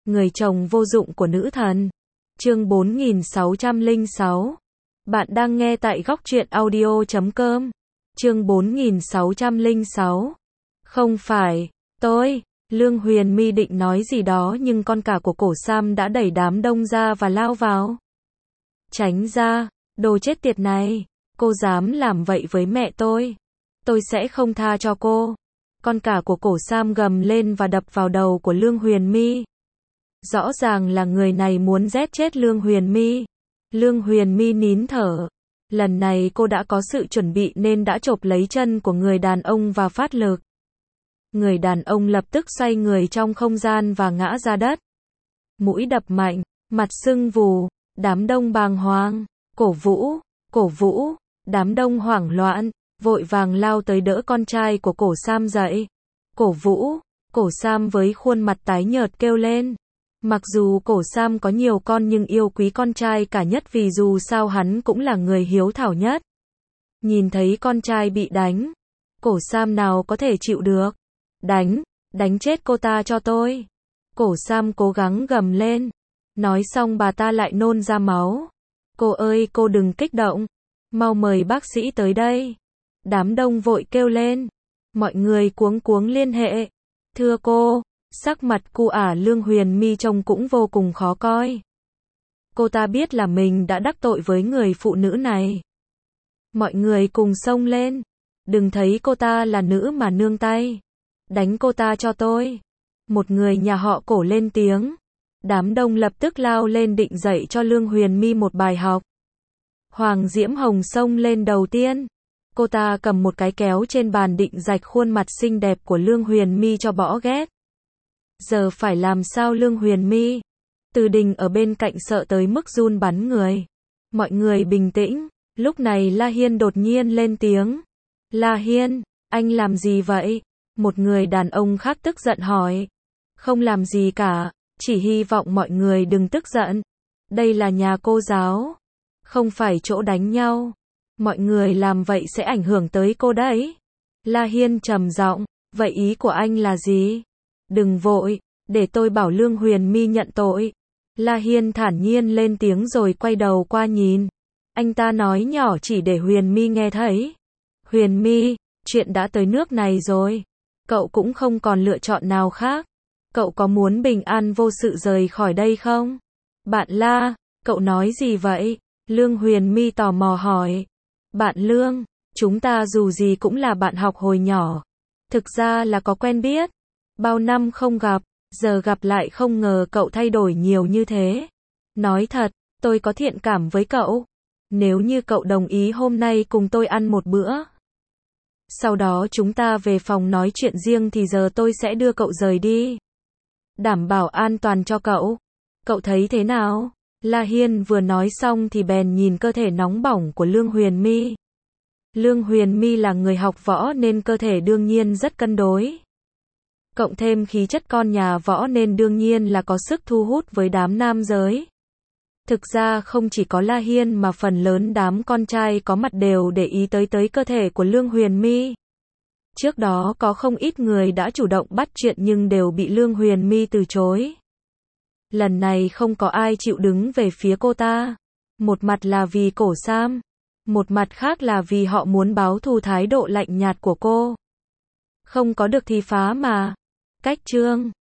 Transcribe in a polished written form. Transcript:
Người chồng vô dụng của nữ thần. Chương 4606. Bạn đang nghe tại góc truyện audio.com. Chương 4606. Không phải, tôi. Lương Huyền My định nói gì đó nhưng con cả của Cổ Sam đã đẩy đám đông ra và lao vào. Tránh ra, đồ chết tiệt này. Cô dám làm vậy với mẹ tôi. Tôi sẽ không tha cho cô. Con cả của Cổ Sam gầm lên và đập vào đầu của Lương Huyền My. Rõ ràng là người này muốn giết chết Lương Huyền My. Lương Huyền My nín thở. Lần này cô đã có sự chuẩn bị nên đã chộp lấy chân của người đàn ông và phát lực. Người đàn ông lập tức xoay người trong không gian và ngã ra đất. Mũi đập mạnh, mặt sưng vù, đám đông bàng hoàng, cổ vũ, đám đông hoảng loạn, vội vàng lao tới đỡ con trai của Cổ Sam dậy. Cổ Sam với khuôn mặt tái nhợt kêu lên. Mặc dù Cổ Sam có nhiều con nhưng yêu quý con trai cả nhất vì dù sao hắn cũng là người hiếu thảo nhất. Nhìn thấy con trai bị đánh, Cổ Sam nào có thể chịu được. Đánh chết cô ta cho tôi. Cổ Sam cố gắng gầm lên. Nói xong bà ta lại nôn ra máu. Cô ơi, cô đừng kích động. Mau mời bác sĩ tới đây. Đám đông vội kêu lên. Mọi người cuống liên hệ. Thưa cô, sắc mặt cu ả Lương Huyền My trông cũng vô cùng khó coi. Cô ta biết là mình đã đắc tội với người phụ nữ này. Mọi người cùng xông lên. Đừng thấy cô ta là nữ mà nương tay. Đánh cô ta cho tôi. Một người nhà họ Cổ lên tiếng. Đám đông lập tức lao lên định dạy cho Lương Huyền My một bài học. Hoàng Diễm Hồng xông lên đầu tiên. Cô ta cầm một cái kéo trên bàn định rạch khuôn mặt xinh đẹp của Lương Huyền My cho bỏ ghét. Giờ phải làm sao Lương Huyền My? Từ Đình ở bên cạnh sợ tới mức run bắn người. Mọi người bình tĩnh. Lúc này La Hiên đột nhiên lên tiếng. La Hiên, anh làm gì vậy? Một người đàn ông khác tức giận hỏi. Không làm gì cả, chỉ hy vọng mọi người đừng tức giận. Đây là nhà cô giáo, không phải chỗ đánh nhau. Mọi người làm vậy sẽ ảnh hưởng tới cô đấy. La Hiên trầm giọng, vậy ý của anh là gì? Đừng vội, để tôi bảo Lương Huyền My nhận tội. La Hiên thản nhiên lên tiếng rồi quay đầu qua nhìn. Anh ta nói nhỏ chỉ để Huyền My nghe thấy. Huyền My, chuyện đã tới nước này rồi. Cậu cũng không còn lựa chọn nào khác. Cậu có muốn bình an vô sự rời khỏi đây không? Bạn La, cậu nói gì vậy? Lương Huyền My tò mò hỏi. Bạn Lương, chúng ta dù gì cũng là bạn học hồi nhỏ. Thực ra là có quen biết. Bao năm không gặp, giờ gặp lại không ngờ cậu thay đổi nhiều như thế. Nói thật, tôi có thiện cảm với cậu. Nếu như cậu đồng ý hôm nay cùng tôi ăn một bữa. Sau đó chúng ta về phòng nói chuyện riêng thì giờ tôi sẽ đưa cậu rời đi. Đảm bảo an toàn cho cậu. Cậu thấy thế nào? La Hiên vừa nói xong thì bèn nhìn cơ thể nóng bỏng của Lương Huyền My. Lương Huyền My là người học võ nên cơ thể đương nhiên rất cân đối. Cộng thêm khí chất con nhà võ nên đương nhiên là có sức thu hút với đám nam giới. Thực ra không chỉ có La Hiên mà phần lớn đám con trai có mặt đều để ý tới cơ thể của Lương Huyền My. Trước đó có không ít người đã chủ động bắt chuyện nhưng đều bị Lương Huyền My từ chối. Lần này không có ai chịu đứng về phía cô ta. Một mặt là vì Cổ Sam, một mặt khác là vì họ muốn báo thù thái độ lạnh nhạt của cô. Không có được thì phá mà. Cách chương